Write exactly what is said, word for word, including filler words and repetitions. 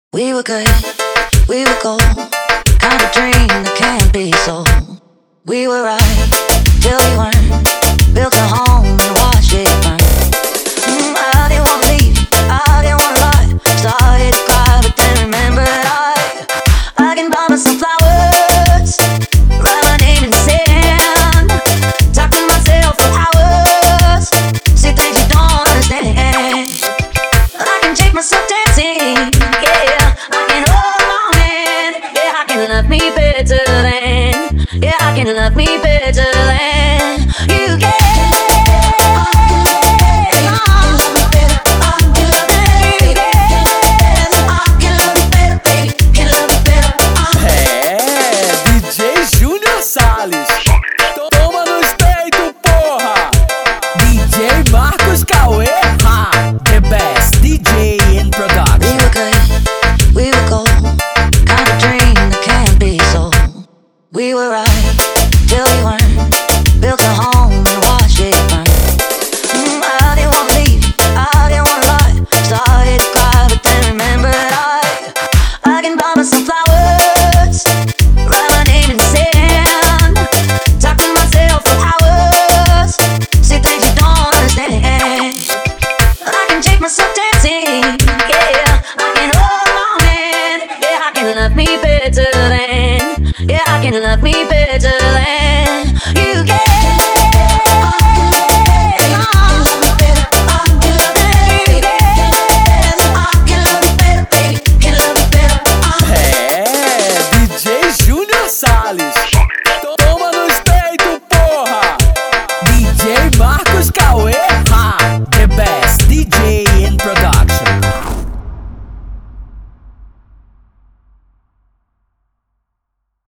We were good, we were gold, kind of dream that can't be sold. We were right till we weren't, built a home